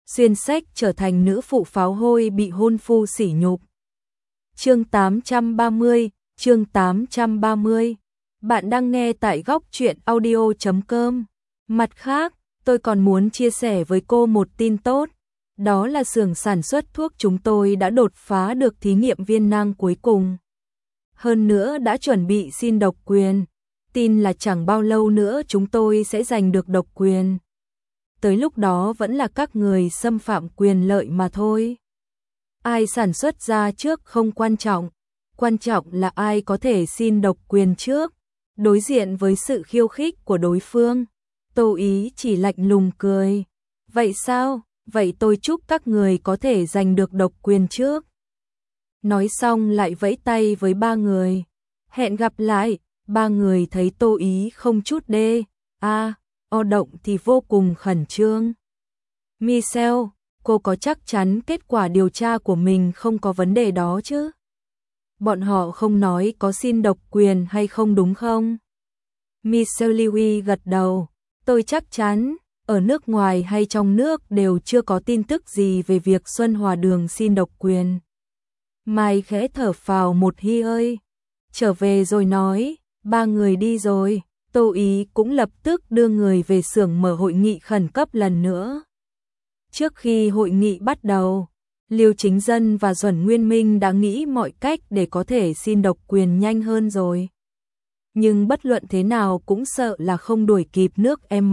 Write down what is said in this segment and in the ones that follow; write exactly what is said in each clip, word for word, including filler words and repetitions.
xuyên sách trở thành nữ phụ pháo hôi bị hôn phu sỉ nhục. Chương tám trăm ba mươi, chương tám trăm ba mươi. Bạn đang nghe tại góc truyện audio chấm com. Mặt khác, tôi còn muốn chia sẻ với cô một tin tốt. Đó là xưởng sản xuất thuốc chúng tôi đã đột phá được thí nghiệm viên nang cuối cùng. Hơn nữa đã chuẩn bị xin độc quyền. Tin là chẳng bao lâu nữa chúng tôi sẽ giành được độc quyền. Tới lúc đó vẫn là các người xâm phạm quyền lợi mà thôi. Ai sản xuất ra trước không quan trọng. Quan trọng là ai có thể xin độc quyền trước. Đối diện với sự khiêu khích của đối phương, Tô Ý chỉ lạnh lùng cười. Vậy sao? Vậy tôi chúc các người có thể giành được độc quyền trước. Nói xong lại vẫy tay với ba người. Hẹn gặp lại. Ba người thấy Tô Ý không chút đê a o động thì vô cùng khẩn trương. Michelle, cô có chắc chắn kết quả điều tra của mình không có vấn đề đó chứ? Bọn họ không nói có xin độc quyền hay không đúng không? Michelle Liu gật đầu. Tôi chắc chắn, ở nước ngoài hay trong nước đều chưa có tin tức gì về việc Xuân Hòa Đường xin độc quyền. Mai khẽ thở phào một hi ơi. Trở về rồi nói, ba người đi rồi. Tô Ý cũng lập tức đưa người về xưởng mở hội nghị khẩn cấp lần nữa. Trước khi hội nghị bắt đầu, Liêu Chính Dân và Duẩn Nguyên Minh đã nghĩ mọi cách để có thể xin độc quyền nhanh hơn rồi. Nhưng bất luận thế nào cũng sợ là không đuổi kịp nước M.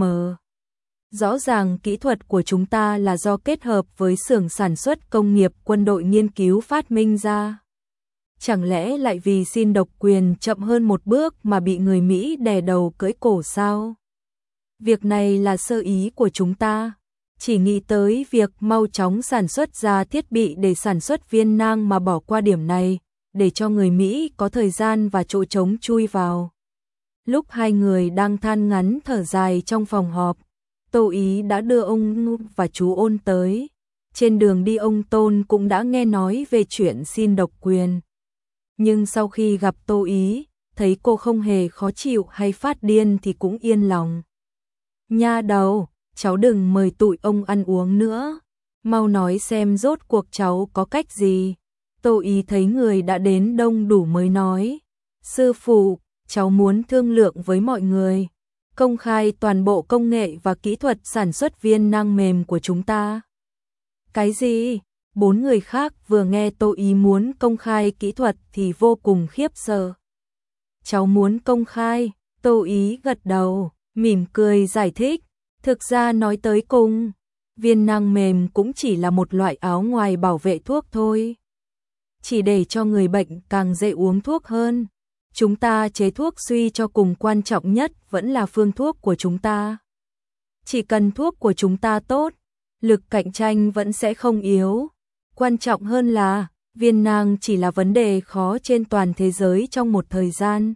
Rõ ràng kỹ thuật của chúng ta là do kết hợp với xưởng sản xuất công nghiệp quân đội nghiên cứu phát minh ra. Chẳng lẽ lại vì xin độc quyền chậm hơn một bước mà bị người Mỹ đè đầu cưỡi cổ sao? Việc này là sơ ý của chúng ta. Chỉ nghĩ tới việc mau chóng sản xuất ra thiết bị để sản xuất viên nang mà bỏ qua điểm này, để cho người Mỹ có thời gian và chỗ trống chui vào. Lúc hai người đang than ngắn thở dài trong phòng họp, Tô Ý đã đưa ông và chú Ôn tới. Trên đường đi ông Tôn cũng đã nghe nói về chuyện xin độc quyền. Nhưng sau khi gặp Tô Ý, thấy cô không hề khó chịu hay phát điên thì cũng yên lòng. Nha đầu, cháu đừng mời tụi ông ăn uống nữa. Mau nói xem rốt cuộc cháu có cách gì. Tô Ý thấy người đã đến đông đủ mới nói. Sư phụ, cháu muốn thương lượng với mọi người. Công khai toàn bộ công nghệ và kỹ thuật sản xuất viên nang mềm của chúng ta. Cái gì? Bốn người khác vừa nghe Tô Ý muốn công khai kỹ thuật thì vô cùng khiếp sợ. Cháu muốn công khai, Tô Ý gật đầu, mỉm cười giải thích. Thực ra nói tới cùng, viên nang mềm cũng chỉ là một loại áo ngoài bảo vệ thuốc thôi. Chỉ để cho người bệnh càng dễ uống thuốc hơn. Chúng ta chế thuốc suy cho cùng quan trọng nhất vẫn là phương thuốc của chúng ta. Chỉ cần thuốc của chúng ta tốt, lực cạnh tranh vẫn sẽ không yếu. Quan trọng hơn là, viên nang chỉ là vấn đề khó trên toàn thế giới trong một thời gian.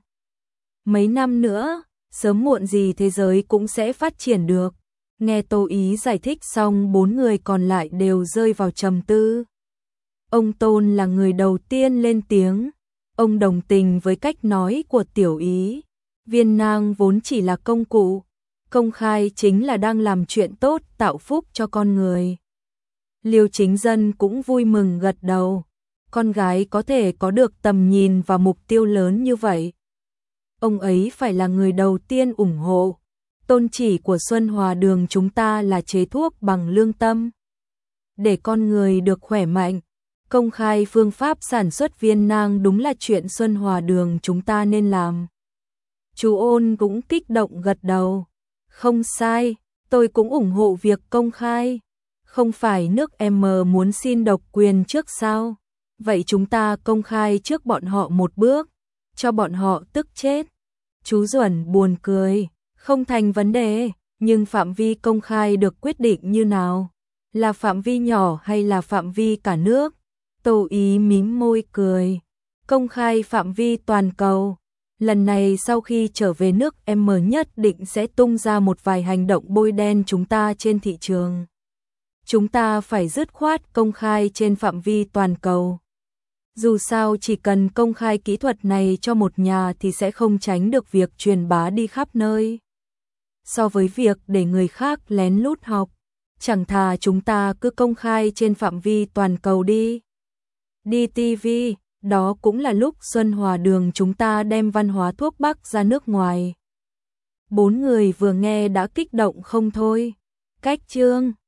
Mấy năm nữa, sớm muộn gì thế giới cũng sẽ phát triển được. Nghe Tô Ý giải thích xong bốn người còn lại đều rơi vào trầm tư. Ông Tôn là người đầu tiên lên tiếng. Ông đồng tình với cách nói của Tiểu Ý. Viên nang vốn chỉ là công cụ. Công khai chính là đang làm chuyện tốt tạo phúc cho con người. Liêu Chính Dân cũng vui mừng gật đầu. Con gái có thể có được tầm nhìn và mục tiêu lớn như vậy. Ông ấy phải là người đầu tiên ủng hộ. Tôn chỉ của Xuân Hòa Đường chúng ta là chế thuốc bằng lương tâm. Để con người được khỏe mạnh, công khai phương pháp sản xuất viên nang đúng là chuyện Xuân Hòa Đường chúng ta nên làm. Chú Ôn cũng kích động gật đầu. Không sai, tôi cũng ủng hộ việc công khai. Không phải nước M muốn xin độc quyền trước sao? Vậy chúng ta công khai trước bọn họ một bước, cho bọn họ tức chết. Chú Duẩn buồn cười, không thành vấn đề, nhưng phạm vi công khai được quyết định như nào? Là phạm vi nhỏ hay là phạm vi cả nước? Tô Ý mím môi cười. Công khai phạm vi toàn cầu. Lần này sau khi trở về nước M nhất định sẽ tung ra một vài hành động bôi đen chúng ta trên thị trường. Chúng ta phải dứt khoát công khai trên phạm vi toàn cầu. Dù sao chỉ cần công khai kỹ thuật này cho một nhà thì sẽ không tránh được việc truyền bá đi khắp nơi. So với việc để người khác lén lút học, chẳng thà chúng ta cứ công khai trên phạm vi toàn cầu đi. Đi ti vi, đó cũng là lúc Xuân Hòa Đường chúng ta đem văn hóa thuốc bắc ra nước ngoài. Bốn người vừa nghe đã kích động không thôi. Cách chương